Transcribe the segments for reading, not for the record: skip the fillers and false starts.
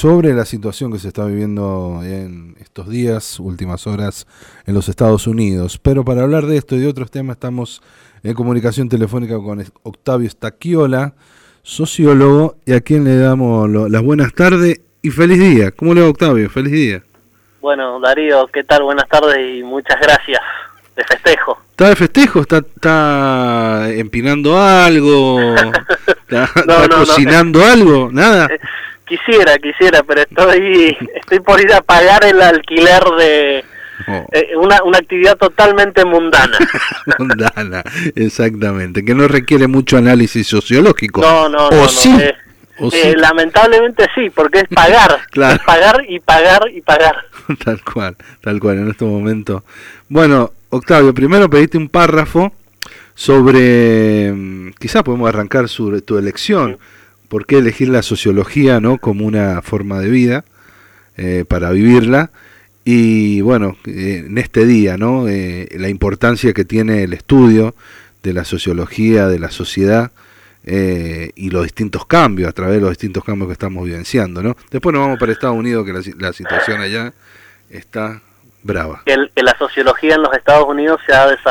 sobre la situación que se está viviendo en estos días, últimas horas, en los Estados Unidos. Pero para hablar de esto y de otros temas estamos en comunicación telefónica con Octavio Stachiola, sociólogo, y a quien le damos las buenas tardes y feliz día. ¿Cómo le va, Octavio? Feliz día. Bueno, Darío, ¿qué tal? Buenas tardes y muchas gracias. De festejo. ¿Está de festejo? ¿Está empinando algo? ¿Está cocinando algo? ¿Nada? Quisiera, pero estoy por ir a pagar el alquiler de una actividad totalmente mundana. Mundana, exactamente, que no requiere mucho análisis sociológico. No. ¿Sí? Lamentablemente sí, porque es pagar, claro. Es pagar y pagar y pagar. Tal cual, en este momento. Bueno, Octavio, primero pediste un párrafo sobre, quizás podemos arrancar sobre tu elección, por qué elegir la sociología, ¿no?, como una forma de vida, para vivirla, y bueno, en este día, ¿no?, la importancia que tiene el estudio de la sociología, de la sociedad, y los distintos cambios, a través de los distintos cambios que estamos vivenciando, ¿no? Después nos vamos para Estados Unidos, que la situación allá está brava. Que la sociología en los Estados Unidos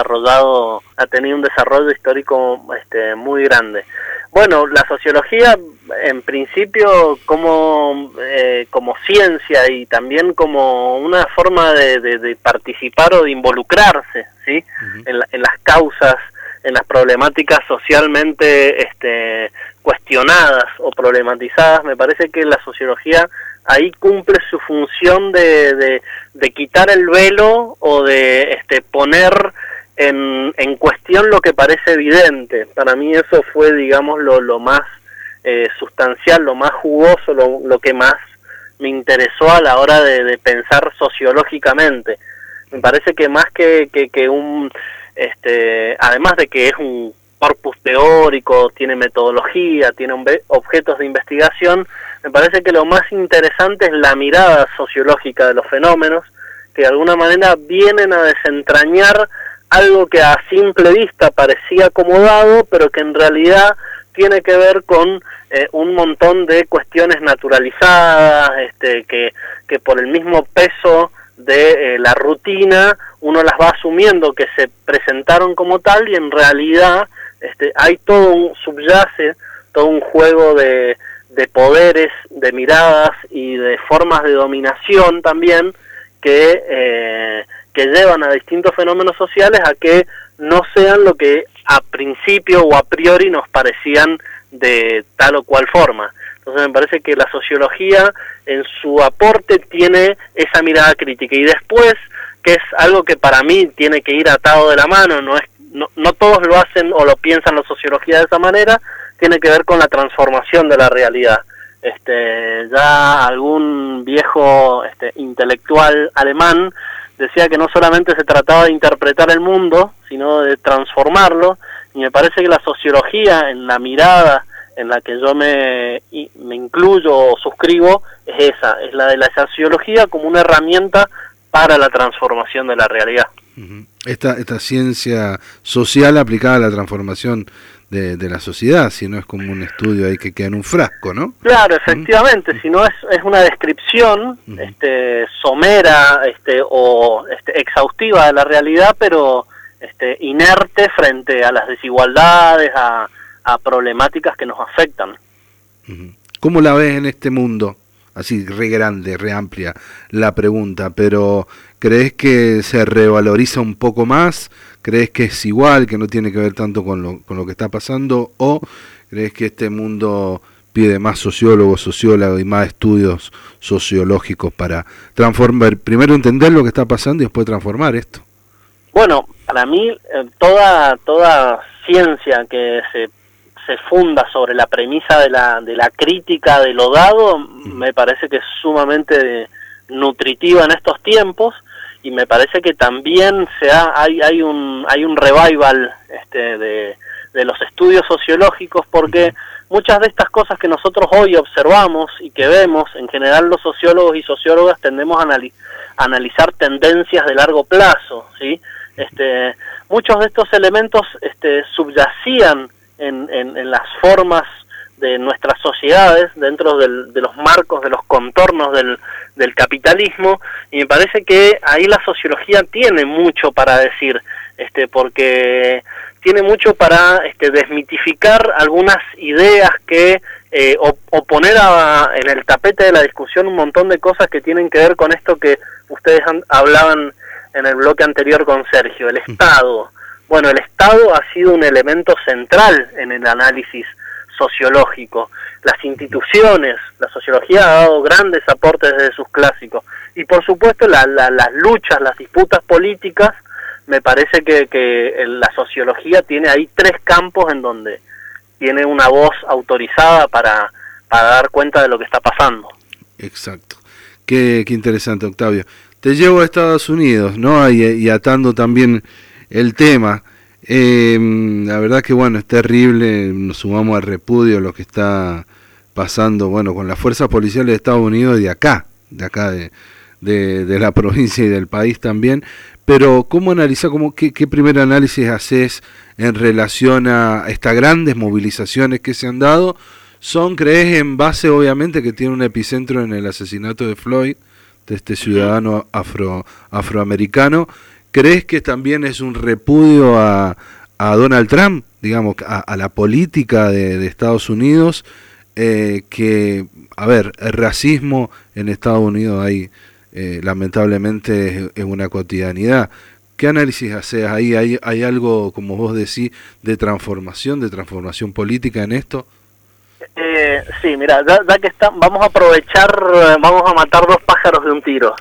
ha tenido un desarrollo histórico muy grande. Bueno, la sociología en principio como ciencia y también como una forma de participar o de involucrarse, ¿sí? Uh-huh. en las causas, en las problemáticas socialmente cuestionadas o problematizadas. Me parece que la sociología ahí cumple su función de quitar el velo o de poner en cuestión lo que parece evidente. Para mí eso fue, digamos, lo más sustancial, lo más jugoso, lo que más me interesó a la hora de pensar sociológicamente. Me parece que más que un además de que es un corpus teórico, tiene metodología, tiene objetos de investigación, me parece que lo más interesante es la mirada sociológica de los fenómenos, que de alguna manera vienen a desentrañar algo que a simple vista parecía acomodado, pero que en realidad tiene que ver con un montón de cuestiones naturalizadas, que por el mismo peso de la rutina uno las va asumiendo que se presentaron como tal, y en realidad hay subyace todo un juego de poderes, de miradas y de formas de dominación también que llevan a distintos fenómenos sociales a que no sean lo que a principio o a priori nos parecían de tal o cual forma. Entonces me parece que la sociología en su aporte tiene esa mirada crítica, y después, que es algo que para mí tiene que ir atado de la mano, no todos lo hacen o lo piensan la sociología de esa manera, tiene que ver con la transformación de la realidad. Ya algún viejo intelectual alemán decía que no solamente se trataba de interpretar el mundo, sino de transformarlo, y me parece que la sociología, en la mirada en la que yo me incluyo o suscribo, es la de la sociología como una herramienta para la transformación de la realidad. Uh-huh. Esta ciencia social aplicada a la transformación de la sociedad, si no es como un estudio ahí que queda en un frasco, ¿no? Claro, efectivamente, si no es una descripción somera o exhaustiva de la realidad, pero inerte frente a las desigualdades, a problemáticas que nos afectan. ¿Cómo la ves en este mundo? Así, re grande, re amplia la pregunta, pero ¿crees que se revaloriza un poco más? ¿Crees que es igual, que no tiene que ver tanto con lo que está pasando? ¿O crees que este mundo pide más sociólogos, sociólogos y más estudios sociológicos para transformar, primero entender lo que está pasando y después transformar esto? Bueno, para mí toda ciencia que se funda sobre la premisa de la crítica de lo dado, me parece que es sumamente nutritiva en estos tiempos, y me parece que también hay un revival de los estudios sociológicos, porque muchas de estas cosas que nosotros hoy observamos y que vemos, en general los sociólogos y sociólogas tendemos a analizar tendencias de largo plazo, ¿sí? Muchos de estos elementos subyacían en las formas de nuestras sociedades, dentro de los marcos, de los contornos del capitalismo, y me parece que ahí la sociología tiene mucho para decir, porque tiene mucho para desmitificar algunas ideas que o poner en el tapete de la discusión un montón de cosas que tienen que ver con esto que ustedes hablaban en el bloque anterior con Sergio, el Estado. Bueno, el Estado ha sido un elemento central en el análisis sociológico. Las instituciones, la sociología ha dado grandes aportes desde sus clásicos. Y por supuesto las luchas, las disputas políticas, me parece que la sociología tiene ahí tres campos en donde tiene una voz autorizada para dar cuenta de lo que está pasando. Exacto. Qué interesante, Octavio. Te llevo a Estados Unidos, ¿no? Y atando también el tema. La verdad que, bueno, es terrible. Nos sumamos al repudio a lo que está pasando, bueno, con las fuerzas policiales de Estados Unidos y de acá de la provincia y del país también. Pero, ¿cómo analizar, qué primer análisis haces en relación a estas grandes movilizaciones que se han dado? ¿Crees en base, obviamente, que tiene un epicentro en el asesinato de Floyd, de este ciudadano afroamericano? ¿Crees que también es un repudio a Donald Trump, digamos, a la política de Estados Unidos? Que, a ver, el racismo en Estados Unidos hay, lamentablemente, es una cotidianidad. ¿Qué análisis haces ahí? ¿Hay algo, como vos decís, de transformación política en esto? Sí, mira, ya que vamos a aprovechar, vamos a matar dos pájaros de un tiro.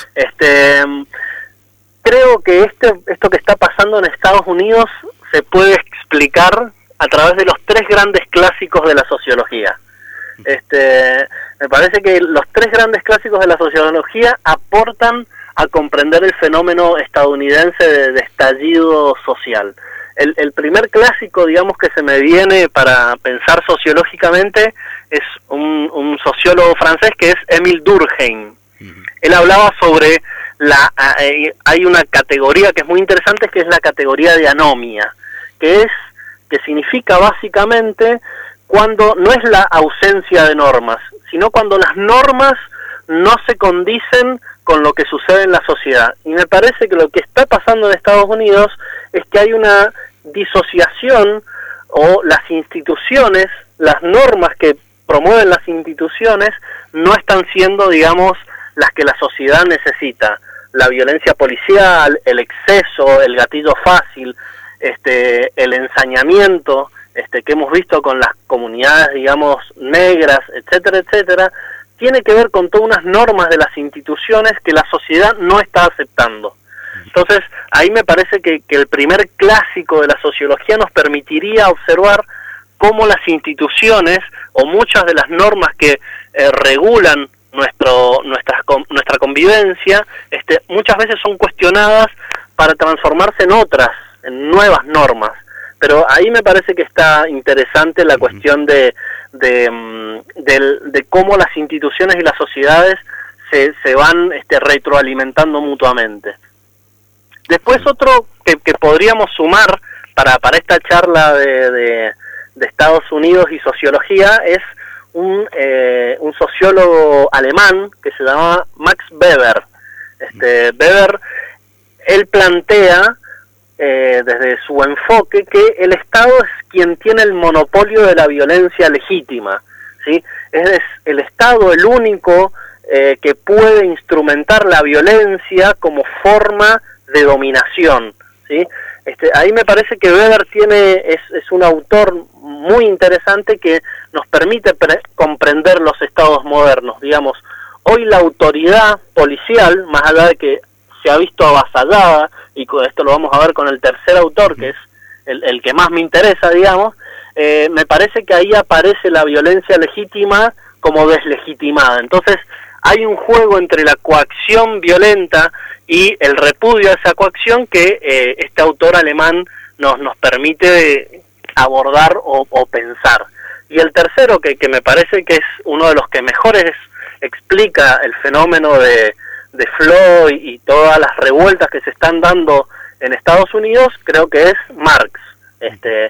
Creo que esto que está pasando en Estados Unidos se puede explicar a través de los tres grandes clásicos de la sociología. Me parece que los tres grandes clásicos de la sociología aportan a comprender el fenómeno estadounidense de estallido social. El primer clásico, digamos, que se me viene para pensar sociológicamente es un sociólogo francés que es Émile Durkheim. Él hablaba sobre hay una categoría que es muy interesante, que es la categoría de anomia, que significa básicamente cuando no es la ausencia de normas, sino cuando las normas no se condicen con lo que sucede en la sociedad. Y me parece que lo que está pasando en Estados Unidos es que hay una disociación, o las instituciones, las normas que promueven las instituciones no están siendo, digamos, las que la sociedad necesita. La violencia policial, el exceso, el gatillo fácil, el ensañamiento, que hemos visto con las comunidades, digamos, negras, etcétera, etcétera, tiene que ver con todas unas normas de las instituciones que la sociedad no está aceptando. Entonces, ahí me parece que el primer clásico de la sociología nos permitiría observar cómo las instituciones o muchas de las normas que regulan nuestra convivencia, muchas veces son cuestionadas para transformarse en nuevas normas. Pero ahí me parece que está interesante la cuestión de cómo las instituciones y las sociedades se van retroalimentando mutuamente. Después otro que podríamos sumar para esta charla de Estados Unidos y sociología es un sociólogo alemán que se llama Max Weber. Weber, él plantea desde su enfoque que el Estado es quien tiene el monopolio de la violencia legítima, ¿sí? Es el Estado el único que puede instrumentar la violencia como forma de dominación, ¿sí? Ahí me parece que Weber es un autor muy interesante que nos permite comprender los estados modernos. Digamos, hoy la autoridad policial, más allá de que se ha visto avasallada, y con esto lo vamos a ver con el tercer autor, que es el que más me interesa, digamos, me parece que ahí aparece la violencia legítima como deslegitimada. Entonces, hay un juego entre la coacción violenta y el repudio a esa coacción que este autor alemán nos permite abordar o pensar. Y el tercero, que me parece que es uno de los que mejores explica el fenómeno de Floyd y todas las revueltas que se están dando en Estados Unidos, creo que es Marx.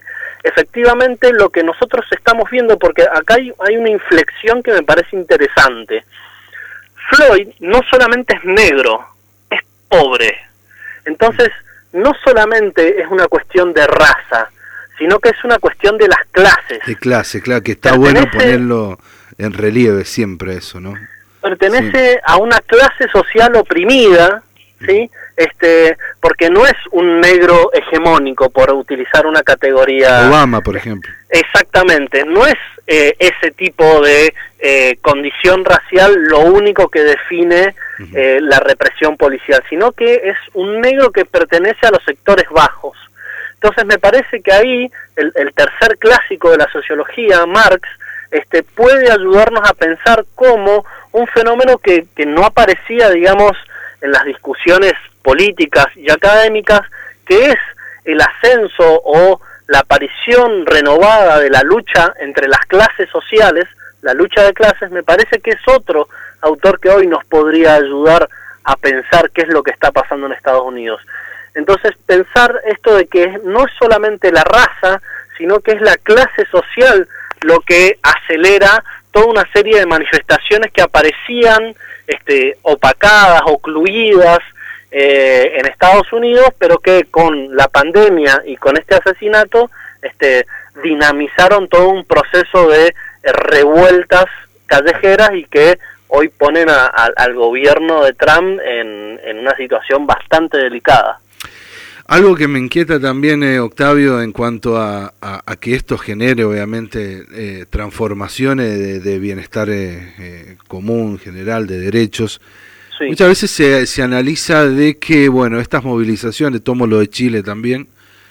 efectivamente lo que nosotros estamos viendo, porque acá hay una inflexión que me parece interesante. Floyd no solamente es negro, es pobre. Entonces, no solamente es una cuestión de raza, sino que es una cuestión de las clases. De clase, claro, que está bueno ponerlo en relieve siempre eso, ¿no? Pertenece a una clase social oprimida, ¿sí? Porque no es un negro hegemónico, por utilizar una categoría... Obama, por ejemplo. Exactamente, no es ese tipo de condición racial lo único que define la represión policial, sino que es un negro que pertenece a los sectores bajos. Entonces me parece que ahí el tercer clásico de la sociología, Marx, puede ayudarnos a pensar cómo un fenómeno que no aparecía, digamos, en las discusiones políticas y académicas, que es el ascenso o la aparición renovada de la lucha entre las clases sociales, la lucha de clases, me parece que es otro autor que hoy nos podría ayudar a pensar qué es lo que está pasando en Estados Unidos. Entonces, pensar esto de que no es solamente la raza, sino que es la clase social lo que acelera toda una serie de manifestaciones que aparecían opacadas, ocluidas en Estados Unidos, pero que con la pandemia y con este asesinato dinamizaron todo un proceso de revueltas callejeras y que hoy ponen al gobierno de Trump en una situación bastante delicada. Algo que me inquieta también, Octavio, en cuanto a que esto genere obviamente transformaciones de bienestar común, general, de derechos. Sí. Muchas veces se analiza de que, bueno, estas movilizaciones, tomo lo de Chile también,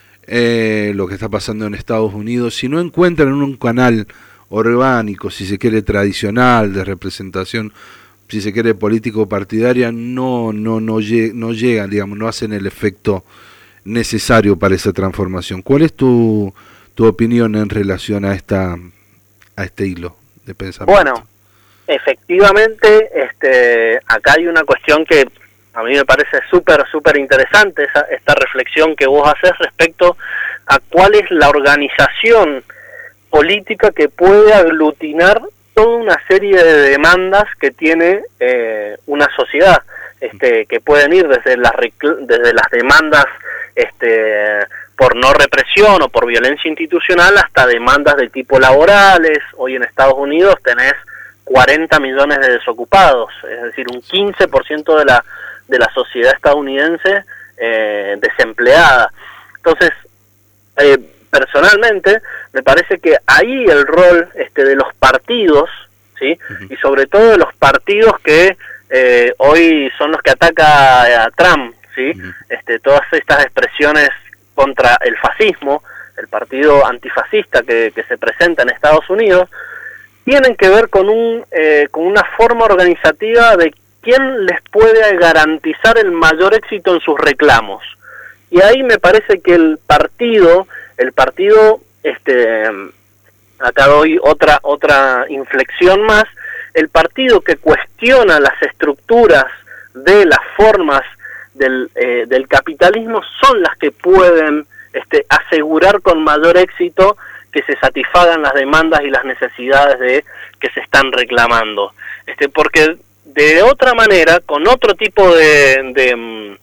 lo que está pasando en Estados Unidos, si no encuentran un canal orgánico, si se quiere tradicional, de representación, si se quiere político partidaria, no llegan, digamos, no hacen el efecto necesario para esa transformación. ¿Cuál es tu opinión en relación a este hilo de pensamiento? Bueno, efectivamente, acá hay una cuestión que a mí me parece súper interesante, esta reflexión que vos haces respecto a cuál es la organización política que puede aglutinar toda una serie de demandas que tiene una sociedad, que pueden ir desde las demandas por no represión o por violencia institucional hasta demandas de tipo laborales. Hoy en Estados Unidos tenés 40 millones de desocupados, es decir, un 15% de la sociedad estadounidense desempleada. Entonces, personalmente, me parece que ahí el rol de los partidos, ¿sí? Y sobre todo de los partidos que hoy son los que ataca a Trump, ¿sí? Todas estas expresiones contra el fascismo, el partido antifascista que se presenta en Estados Unidos, tienen que ver con una forma organizativa de quién les puede garantizar el mayor éxito en sus reclamos. Y ahí me parece que el partido, acá doy otra inflexión más, el partido que cuestiona las estructuras de las formas del capitalismo son las que pueden asegurar con mayor éxito que se satisfagan las demandas y las necesidades que se están reclamando. Porque de otra manera, con otro tipo de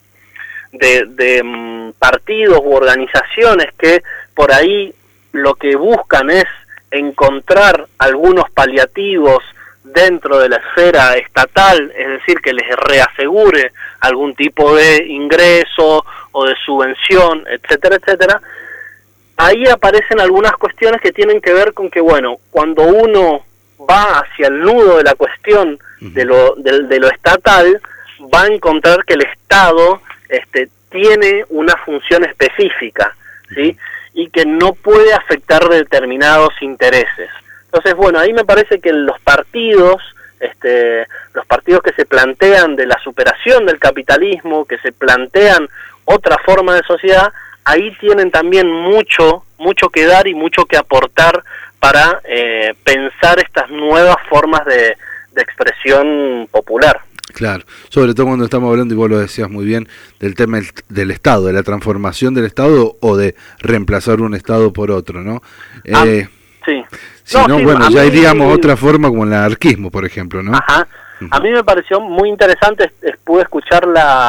partidos u organizaciones que por ahí lo que buscan es encontrar algunos paliativos dentro de la esfera estatal, es decir, que les reasegure algún tipo de ingreso o de subvención, etcétera, etcétera, ahí aparecen algunas cuestiones que tienen que ver con que, bueno, cuando uno va hacia el nudo de la cuestión de lo estatal, va a encontrar que el Estado tiene una función específica, ¿sí? Y que no puede afectar determinados intereses. Entonces, bueno, ahí me parece que los partidos que se plantean de la superación del capitalismo, que se plantean otra forma de sociedad, ahí tienen también mucho que dar y mucho que aportar para pensar estas nuevas formas de expresión popular. Claro, sobre todo cuando estamos hablando, y vos lo decías muy bien, del tema del Estado, de la transformación del Estado o de reemplazar un Estado por otro, ¿no? Sí. Si no, bueno, ya iríamos a otra forma como el anarquismo, por ejemplo, ¿no? Ajá. A mí me pareció muy interesante, pude escuchar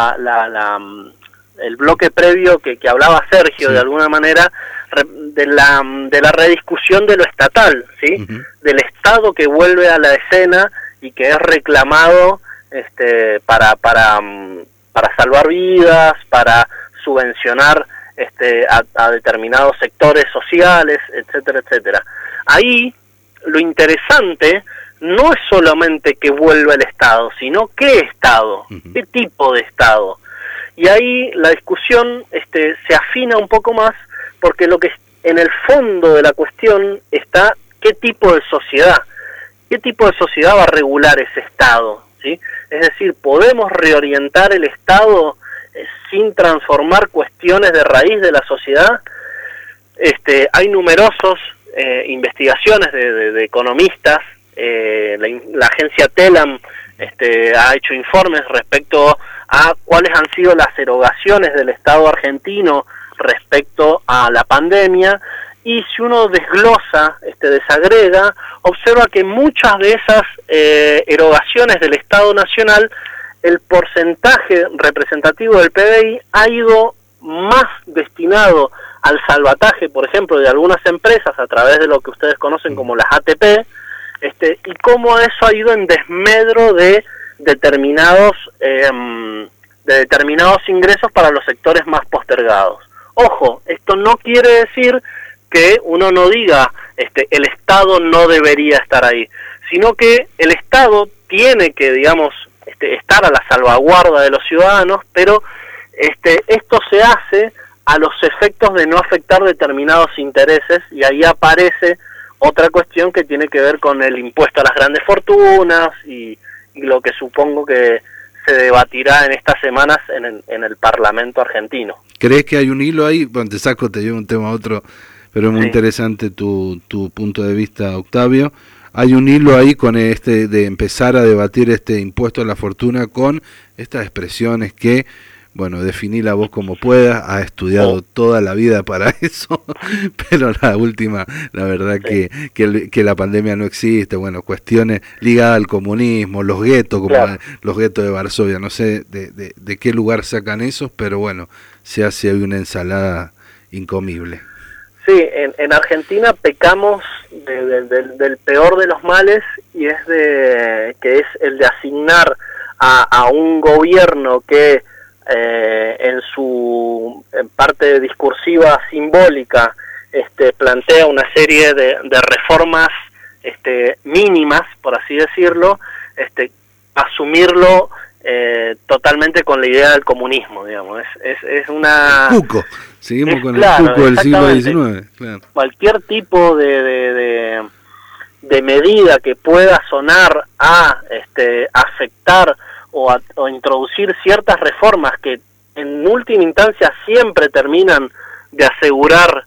el bloque previo que hablaba Sergio, de alguna manera, de la rediscusión de lo estatal, ¿sí? Del Estado que vuelve a la escena y que es reclamado para salvar vidas, para subvencionar a determinados sectores sociales, etcétera, etcétera. Ahí lo interesante no es solamente que vuelva el Estado, sino qué Estado, qué tipo de Estado. Y ahí la discusión se afina un poco más, porque lo que en el fondo de la cuestión está qué tipo de sociedad va a regular ese Estado, ¿sí? Es decir, ¿podemos reorientar el Estado sin transformar cuestiones de raíz de la sociedad? Hay numerosos investigaciones de economistas, la agencia Telam ha hecho informes respecto a cuáles han sido las erogaciones del Estado argentino respecto a la pandemia, y si uno desglosa, desagrega, observa que muchas de esas erogaciones del Estado Nacional, el porcentaje representativo del PBI ha ido más destinado al salvataje, por ejemplo, de algunas empresas a través de lo que ustedes conocen como las ATP, y cómo eso ha ido en desmedro de determinados ingresos para los sectores más postergados. Ojo, esto no quiere decir que uno no diga el Estado no debería estar ahí, sino que el Estado tiene que, digamos, estar a la salvaguarda de los ciudadanos, pero esto se hace a los efectos de no afectar determinados intereses, y ahí aparece otra cuestión que tiene que ver con el impuesto a las grandes fortunas y lo que supongo que se debatirá en estas semanas en el Parlamento argentino. ¿Crees que hay un hilo ahí? Bueno, te llevo un tema a otro, pero es muy interesante tu punto de vista, Octavio. Hay un hilo ahí con de empezar a debatir este impuesto a la fortuna con estas expresiones que, bueno, definila vos como puedas, has estudiado toda la vida para eso, pero la verdad que la pandemia no existe, bueno, cuestiones ligadas al comunismo, los guetos, como los guetos de Varsovia, no sé de qué lugar sacan esos, pero bueno, se hace hoy una ensalada incomible. Sí, en Argentina pecamos del peor de los males, y que es el de asignar a un gobierno que en su parte discursiva simbólica plantea una serie de reformas mínimas, por así decirlo, asumirlo totalmente con la idea del comunismo, digamos. Es una... Cuco. Seguimos con el cuco del siglo XIX. Claro. Cualquier tipo de medida que pueda sonar a afectar o introducir ciertas reformas que en última instancia siempre terminan de asegurar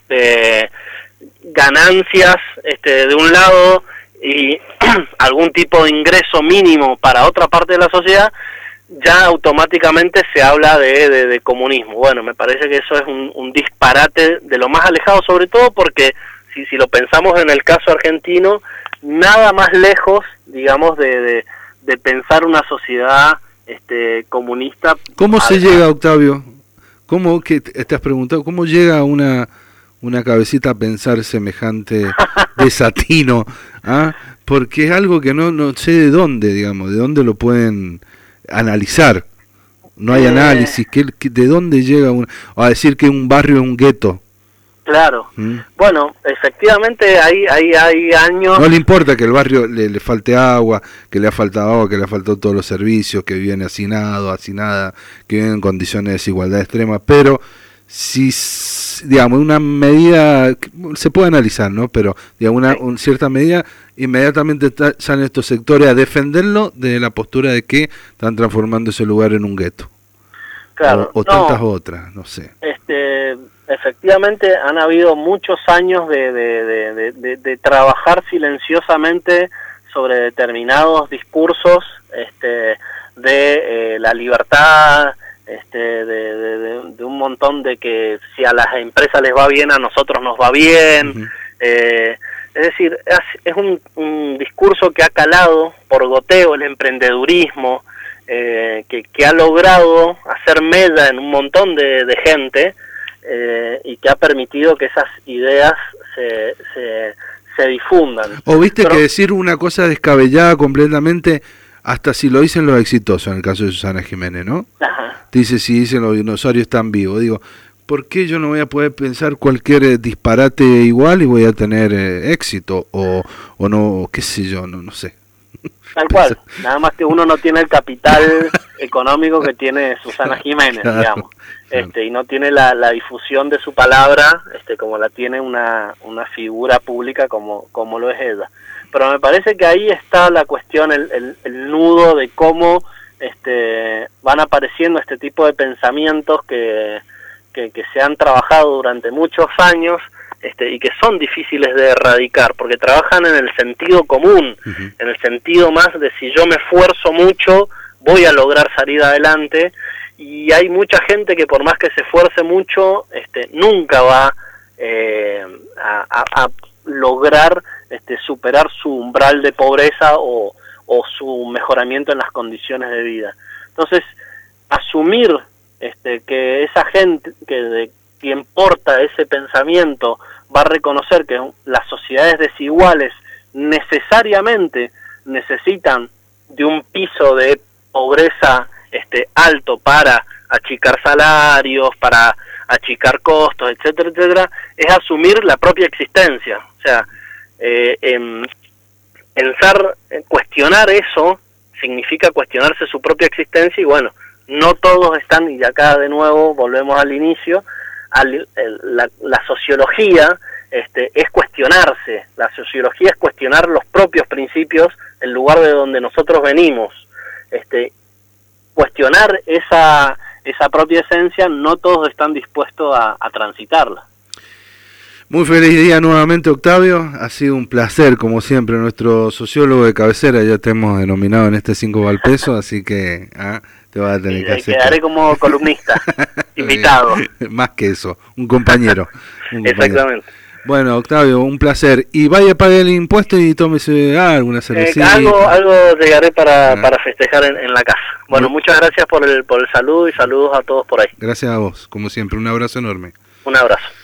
ganancias de un lado y algún tipo de ingreso mínimo para otra parte de la sociedad, ya automáticamente se habla de comunismo. Bueno, me parece que eso es un disparate de lo más alejado, sobre todo porque si lo pensamos en el caso argentino, nada más lejos, digamos, de pensar una sociedad comunista. ¿Cómo se llega, Octavio? ¿Cómo que te has preguntado? ¿Cómo llega una cabecita a pensar semejante desatino? ¿Ah? Porque es algo que no sé de dónde, digamos, de dónde lo pueden analizar. No hay análisis. ¿De dónde llega a decir que un barrio es un gueto? Claro. Bueno, efectivamente hay años... No le importa que el barrio le falte agua, que le ha faltado agua, que le ha faltado todos los servicios, que viven hacinados, hacinadas, que viven en condiciones de desigualdad extrema, pero si, digamos, una medida, se puede analizar, ¿no? Pero, digamos, una cierta medida, inmediatamente salen estos sectores a defenderlo de la postura de que están transformando ese lugar en un gueto. Claro. O tantas otras, no sé. Efectivamente han habido muchos años de trabajar silenciosamente sobre determinados discursos de la libertad, de un montón de que si a las empresas les va bien, a nosotros nos va bien. Es decir, es un discurso que ha calado por goteo el emprendedurismo, que ha logrado hacer mella en un montón de gente, y que ha permitido que esas ideas se difundan. O viste que decir una cosa descabellada completamente, hasta si lo dicen los exitosos, en el caso de Susana Jiménez, ¿no? Ajá. Dice, si dicen los dinosaurios están vivos. Digo, ¿por qué yo no voy a poder pensar cualquier disparate igual y voy a tener éxito? O no, qué sé yo, no sé. Tal cual, nada más que uno no tiene el capital económico que tiene Susana Jiménez, claro, digamos, claro. Y no tiene la difusión de su palabra, como la tiene una figura pública como lo es ella. Pero me parece que ahí está la cuestión, el nudo de cómo van apareciendo este tipo de pensamientos que se han trabajado durante muchos años, y que son difíciles de erradicar, porque trabajan en el sentido común, en el sentido más de si yo me esfuerzo mucho, voy a lograr salir adelante, y hay mucha gente que por más que se esfuerce mucho, nunca va a lograr superar su umbral de pobreza o su mejoramiento en las condiciones de vida. Entonces, asumir que esa gente que quien porta ese pensamiento va a reconocer que las sociedades desiguales necesariamente necesitan de un piso de pobreza alto para achicar salarios, para achicar costos, etcétera, etcétera, es asumir la propia existencia. O sea, cuestionar eso significa cuestionarse su propia existencia, y bueno, no todos están, y acá de nuevo volvemos al inicio, la sociología es cuestionarse, la sociología es cuestionar los propios principios, el lugar de donde nosotros venimos, cuestionar esa propia esencia, no todos están dispuestos a transitarla. Muy feliz día nuevamente, Octavio, ha sido un placer como siempre, nuestro sociólogo de cabecera, ya te hemos denominado en este 5 va al peso, así que te vas a tener que hacer. Quedaré como columnista, invitado. Más que eso, un compañero. Exactamente. Bueno, Octavio, un placer. Y vaya a pagar el impuesto y tómese alguna cervecita. Algo llegaré para festejar en la casa. Bueno, muchas gracias por el saludo y saludos a todos por ahí. Gracias a vos, como siempre, un abrazo enorme. Un abrazo.